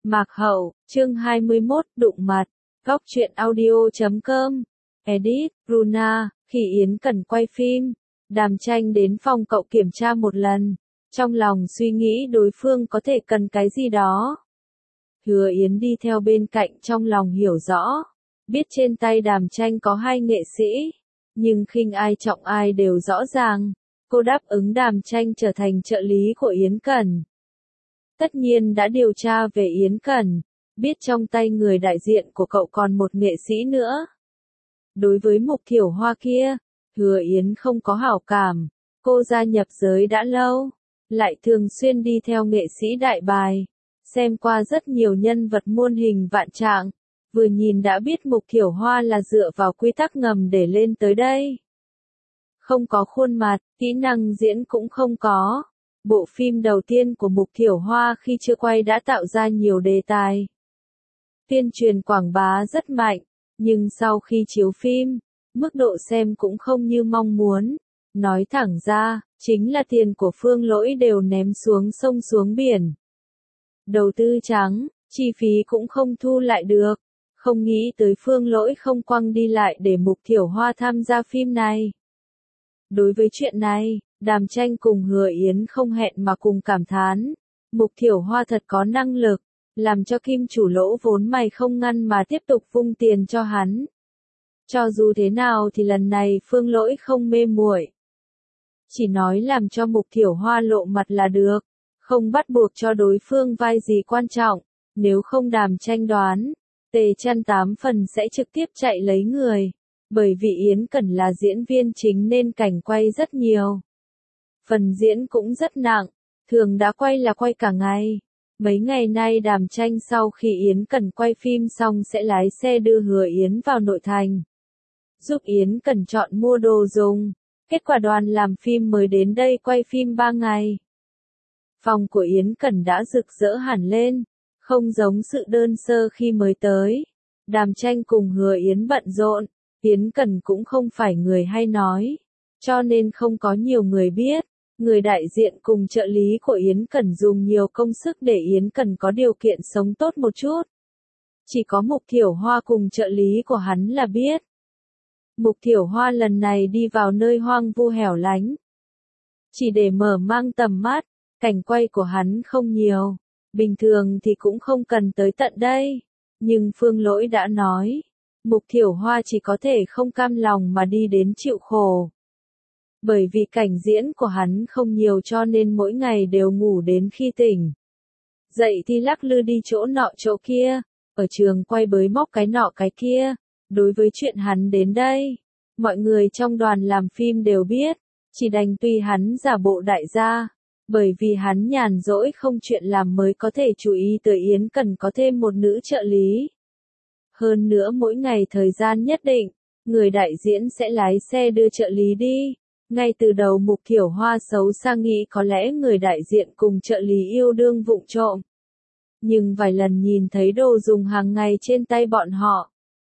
Mạc Hậu, chương 21, đụng mặt. Góc truyện audio.com. Edit, Bruna. Khi Yến Cần quay phim, Đàm Tranh đến phòng cậu kiểm tra một lần, trong lòng suy nghĩ đối phương có thể cần cái gì đó. Hứa Yến đi theo bên cạnh trong lòng hiểu rõ, biết trên tay Đàm Tranh có hai nghệ sĩ, nhưng khinh ai trọng ai đều rõ ràng. Cô đáp ứng Đàm Tranh trở thành trợ lý của Yến Cần. Tất nhiên đã điều tra về Yến Cần, biết trong tay người đại diện của cậu còn một nghệ sĩ nữa. Đối với Mục Thiểu Hoa kia, Hứa Yến không có hảo cảm, cô gia nhập giới đã lâu, lại thường xuyên đi theo nghệ sĩ đại bài, xem qua rất nhiều nhân vật muôn hình vạn trạng, vừa nhìn đã biết Mục Thiểu Hoa là dựa vào quy tắc ngầm để lên tới đây. Không có khuôn mặt, kỹ năng diễn cũng không có. Bộ phim đầu tiên của Mục Thiểu Hoa khi chưa quay đã tạo ra nhiều đề tài. Tuyên truyền quảng bá rất mạnh, nhưng sau khi chiếu phim, mức độ xem cũng không như mong muốn. Nói thẳng ra, chính là tiền của Phương Lỗi đều ném xuống sông xuống biển. Đầu tư trắng, chi phí cũng không thu lại được. Không nghĩ tới Phương Lỗi không quăng đi lại để Mục Thiểu Hoa tham gia phim này. Đối với chuyện này, Đàm Tranh cùng Hứa Yến không hẹn mà cùng cảm thán. Mục Thiểu Hoa thật có năng lực, làm cho kim chủ lỗ vốn mày không ngăn mà tiếp tục vung tiền cho hắn. Cho dù thế nào thì lần này Phương Lỗi không mê muội. Chỉ nói làm cho Mục Thiểu Hoa lộ mặt là được, không bắt buộc cho đối phương vai gì quan trọng, nếu không Đàm Tranh đoán, Tề Chăn 8 phần sẽ trực tiếp chạy lấy người. Bởi vì Yến Cần là diễn viên chính nên cảnh quay rất nhiều. Phần diễn cũng rất nặng, thường đã quay là quay cả ngày. Mấy ngày nay Đàm Tranh sau khi Yến Cần quay phim xong sẽ lái xe đưa Hứa Yến vào nội thành, giúp Yến Cần chọn mua đồ dùng. Kết quả đoàn làm phim mới đến đây quay phim 3 ngày. Phòng của Yến Cần đã rực rỡ hẳn lên, không giống sự đơn sơ khi mới tới. Đàm Tranh cùng Hứa Yến bận rộn. Yến Cần cũng không phải người hay nói, cho nên không có nhiều người biết. Người đại diện cùng trợ lý của Yến Cần dùng nhiều công sức để Yến Cần có điều kiện sống tốt một chút. Chỉ có Mục Thiểu Hoa cùng trợ lý của hắn là biết. Mục Thiểu Hoa lần này đi vào nơi hoang vu hẻo lánh, chỉ để mở mang tầm mắt, cảnh quay của hắn không nhiều, bình thường thì cũng không cần tới tận đây. Nhưng Phương Lỗi đã nói, Mục Thiểu Hoa chỉ có thể không cam lòng mà đi đến chịu khổ. Bởi vì cảnh diễn của hắn không nhiều cho nên mỗi ngày đều ngủ đến khi tỉnh. Dậy thì lắc lư đi chỗ nọ chỗ kia, ở trường quay bới móc cái nọ cái kia. Đối với chuyện hắn đến đây, mọi người trong đoàn làm phim đều biết, chỉ đành tùy hắn giả bộ đại gia. Bởi vì hắn nhàn rỗi không chuyện làm mới có thể chú ý tới Yến Cần có thêm một nữ trợ lý. Hơn nữa mỗi ngày thời gian nhất định, người đại diễn sẽ lái xe đưa trợ lý đi. Ngay từ đầu Mục Thiểu Hoa xấu xa nghĩ có lẽ người đại diện cùng trợ lý yêu đương vụng trộm. Nhưng vài lần nhìn thấy đồ dùng hàng ngày trên tay bọn họ,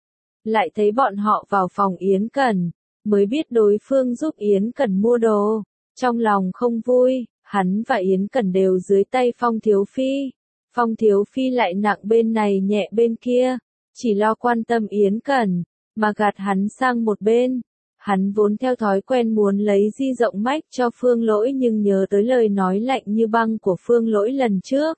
lại thấy bọn họ vào phòng Yến Cần, mới biết đối phương giúp Yến Cần mua đồ. Trong lòng không vui, hắn và Yến Cần đều dưới tay Phong Thiếu Phi. Phong Thiếu Phi lại nặng bên này nhẹ bên kia, chỉ lo quan tâm Yến Cần, mà gạt hắn sang một bên. Hắn vốn theo thói quen muốn lấy di rộng mách cho Phương Lỗi nhưng nhớ tới lời nói lạnh như băng của Phương Lỗi lần trước,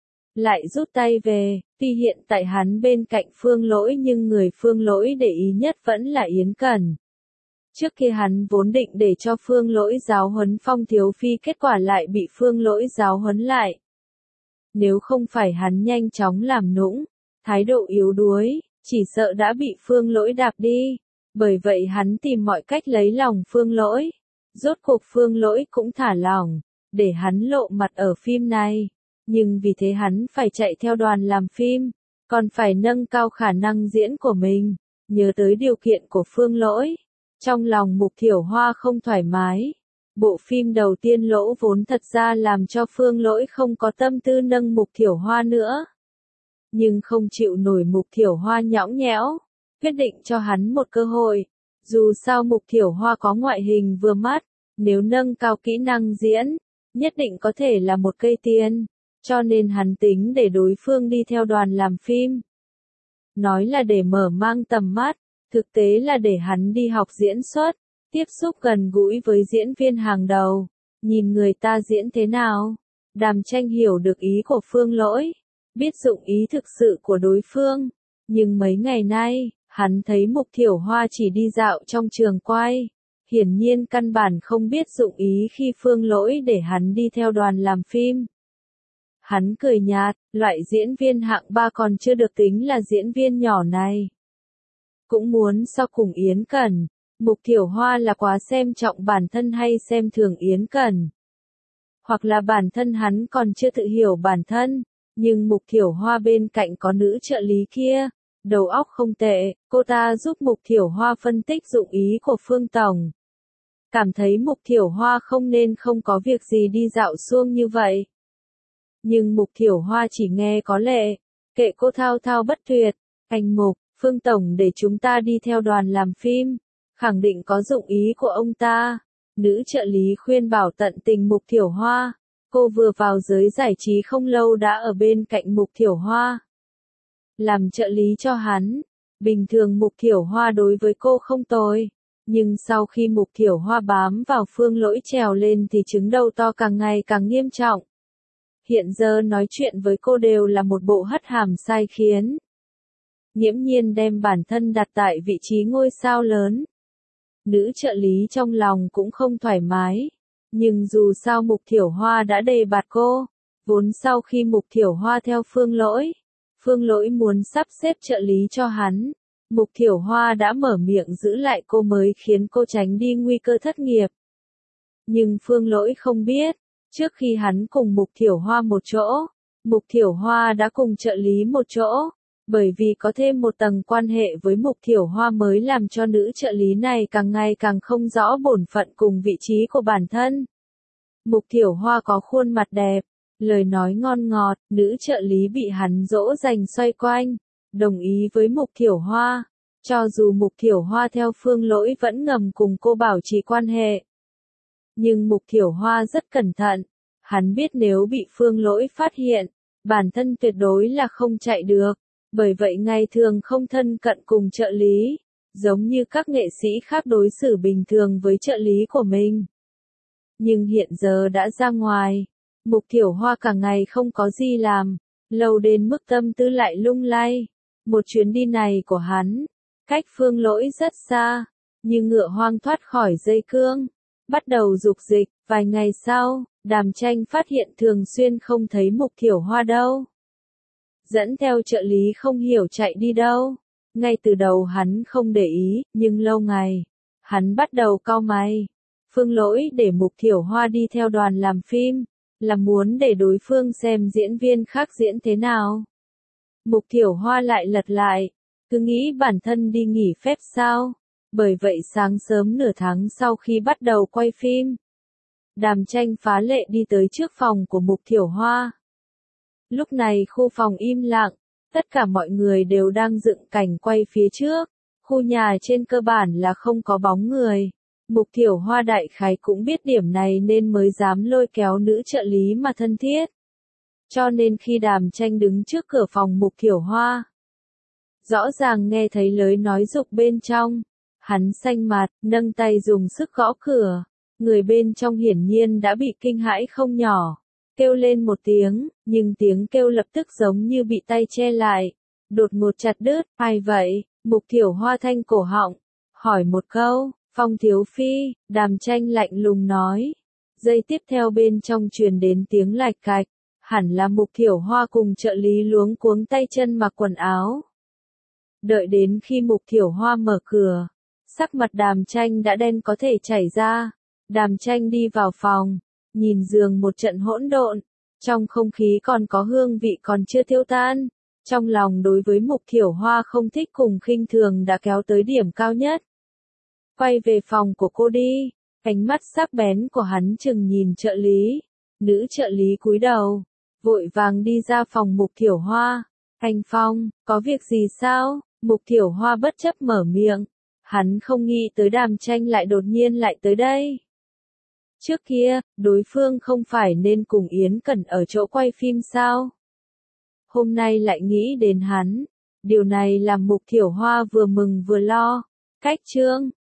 lại rút tay về. Tuy hiện tại hắn bên cạnh Phương Lỗi nhưng người Phương Lỗi để ý nhất vẫn là Yến Cần. Trước kia hắn vốn định để cho Phương Lỗi giáo huấn Phong Thiếu Phi, kết quả lại bị Phương Lỗi giáo huấn lại. Nếu không phải hắn nhanh chóng làm nũng, thái độ yếu đuối, chỉ sợ đã bị Phương Lỗi đạp đi. Bởi vậy hắn tìm mọi cách lấy lòng Phương Lỗi. Rốt cuộc Phương Lỗi cũng thả lỏng, để hắn lộ mặt ở phim này. Nhưng vì thế hắn phải chạy theo đoàn làm phim, còn phải nâng cao khả năng diễn của mình. Nhớ tới điều kiện của Phương Lỗi, trong lòng Mục Thiểu Hoa không thoải mái. Bộ phim đầu tiên lỗ vốn thật ra làm cho Phương Lỗi không có tâm tư nâng Mục Thiểu Hoa nữa. Nhưng không chịu nổi Mục Thiểu Hoa nhõng nhẽo, quyết định cho hắn một cơ hội. Dù sao Mục Thiểu Hoa có ngoại hình vừa mắt, nếu nâng cao kỹ năng diễn, nhất định có thể là một cây tiền. cho nên hắn tính để đối phương đi theo đoàn làm phim. Nói là để mở mang tầm mắt, thực tế là để hắn đi học diễn xuất, tiếp xúc gần gũi với diễn viên hàng đầu, nhìn người ta diễn thế nào. Đàm Tranh hiểu được ý của Phương Lỗi, biết dụng ý thực sự của đối phương, nhưng mấy ngày nay, hắn thấy Mục Thiểu Hoa chỉ đi dạo trong trường quay, hiển nhiên căn bản không biết dụng ý khi Phương Lỗi để hắn đi theo đoàn làm phim. Hắn cười nhạt, loại diễn viên hạng 3 còn chưa được tính là diễn viên nhỏ này. Cũng muốn so cùng Yến Cẩn, Mục Thiểu Hoa là quá xem trọng bản thân hay xem thường Yến Cẩn. Hoặc là bản thân hắn còn chưa tự hiểu bản thân, nhưng Mục Thiểu Hoa bên cạnh có nữ trợ lý kia, đầu óc không tệ, cô ta giúp Mục Thiểu Hoa phân tích dụng ý của Phương Tổng. Cảm thấy Mục Thiểu Hoa không nên không có việc gì đi dạo suông như vậy. Nhưng Mục Thiểu Hoa chỉ nghe có lệ, kệ cô thao thao bất tuyệt, anh Mục, Phương Tổng để chúng ta đi theo đoàn làm phim, khẳng định có dụng ý của ông ta. Nữ trợ lý khuyên bảo tận tình Mục Thiểu Hoa, cô vừa vào giới giải trí không lâu đã ở bên cạnh Mục Thiểu Hoa. Làm trợ lý cho hắn, bình thường Mục Thiểu Hoa đối với cô không tồi, nhưng sau khi Mục Thiểu Hoa bám vào Phương Lỗi trèo lên thì trứng đầu to càng ngày càng nghiêm trọng. Hiện giờ nói chuyện với cô đều là một bộ hất hàm sai khiến. Nghiễm nhiên đem bản thân đặt tại vị trí ngôi sao lớn. Nữ trợ lý trong lòng cũng không thoải mái, nhưng dù sao Mục Thiểu Hoa đã đề bạt cô, vốn sau khi Mục Thiểu Hoa theo Phương Lỗi muốn sắp xếp trợ lý cho hắn, Mục Thiểu Hoa đã mở miệng giữ lại cô mới khiến cô tránh đi nguy cơ thất nghiệp. Nhưng Phương Lỗi không biết, trước khi hắn cùng Mục Thiểu Hoa một chỗ, Mục Thiểu Hoa đã cùng trợ lý một chỗ, bởi vì có thêm một tầng quan hệ với Mục Thiểu Hoa mới làm cho nữ trợ lý này càng ngày càng không rõ bổn phận cùng vị trí của bản thân. Mục Thiểu Hoa có khuôn mặt đẹp, lời nói ngon ngọt, nữ trợ lý bị hắn dỗ dành xoay quanh, đồng ý với Mục Thiểu Hoa, cho dù Mục Thiểu Hoa theo Phương Lỗi vẫn ngầm cùng cô bảo trì quan hệ. Nhưng Mục Thiểu Hoa rất cẩn thận, hắn biết nếu bị Phương Lỗi phát hiện, bản thân tuyệt đối là không chạy được, bởi vậy ngày thường không thân cận cùng trợ lý, giống như các nghệ sĩ khác đối xử bình thường với trợ lý của mình. Nhưng hiện giờ đã ra ngoài, Mục Thiểu Hoa cả ngày không có gì làm, lâu đến mức tâm tư lại lung lay. Một chuyến đi này của hắn, cách Phương Lỗi rất xa, như ngựa hoang thoát khỏi dây cương, bắt đầu dục dịch. Vài ngày sau, Đàm Tranh phát hiện thường xuyên không thấy Mục Thiểu Hoa đâu. Dẫn theo trợ lý không hiểu chạy đi đâu. Ngay từ đầu hắn không để ý, nhưng lâu ngày, hắn bắt đầu cau mày. Phương Lỗi để Mục Thiểu Hoa đi theo đoàn làm phim, là muốn để đối phương xem diễn viên khác diễn thế nào. Mục Thiểu Hoa lại lật lại, cứ nghĩ bản thân đi nghỉ phép sao. Bởi vậy sáng sớm nửa tháng sau khi bắt đầu quay phim, Đàm Tranh phá lệ đi tới trước phòng của Mục Thiểu Hoa. Lúc này khu phòng im lặng, tất cả mọi người đều đang dựng cảnh quay phía trước, khu nhà trên cơ bản là không có bóng người. Mục Thiểu Hoa đại khái cũng biết điểm này nên mới dám lôi kéo nữ trợ lý mà thân thiết. Cho nên khi Đàm Tranh đứng trước cửa phòng Mục Thiểu Hoa, rõ ràng nghe thấy lời nói dục bên trong, hắn xanh mặt, nâng tay dùng sức gõ cửa. Người bên trong hiển nhiên đã bị kinh hãi không nhỏ, kêu lên một tiếng, nhưng tiếng kêu lập tức giống như bị tay che lại, đột ngột chặt đứt. Ai vậy? Mục Thiểu Hoa thanh cổ họng, hỏi một câu. Phong thiếu phi, Đàm Tranh lạnh lùng nói. Giây tiếp theo bên trong truyền đến tiếng lạch cạch, hẳn là Mục Thiểu Hoa cùng trợ lý luống cuống tay chân mặc quần áo. Đợi đến khi Mục Thiểu Hoa mở cửa, sắc mặt Đàm Tranh đã đen có thể chảy ra. Đàm Tranh đi vào phòng, nhìn giường một trận hỗn độn, trong không khí còn có hương vị còn chưa tiêu tan. Trong lòng đối với Mục Thiểu Hoa không thích cùng khinh thường đã kéo tới điểm cao nhất. Quay về phòng của cô đi, ánh mắt sắc bén của hắn chừng nhìn trợ lý. Nữ trợ lý cúi đầu, vội vàng đi ra phòng Mục Thiểu Hoa. Anh Phong, có việc gì sao? Mục Thiểu Hoa bất chấp mở miệng. Hắn không nghĩ tới Đàm Tranh lại đột nhiên lại tới đây. Trước kia, đối phương không phải nên cùng Yến Cẩn ở chỗ quay phim sao? Hôm nay lại nghĩ đến hắn. Điều này làm Mục Thiểu Hoa vừa mừng vừa lo. Cách chương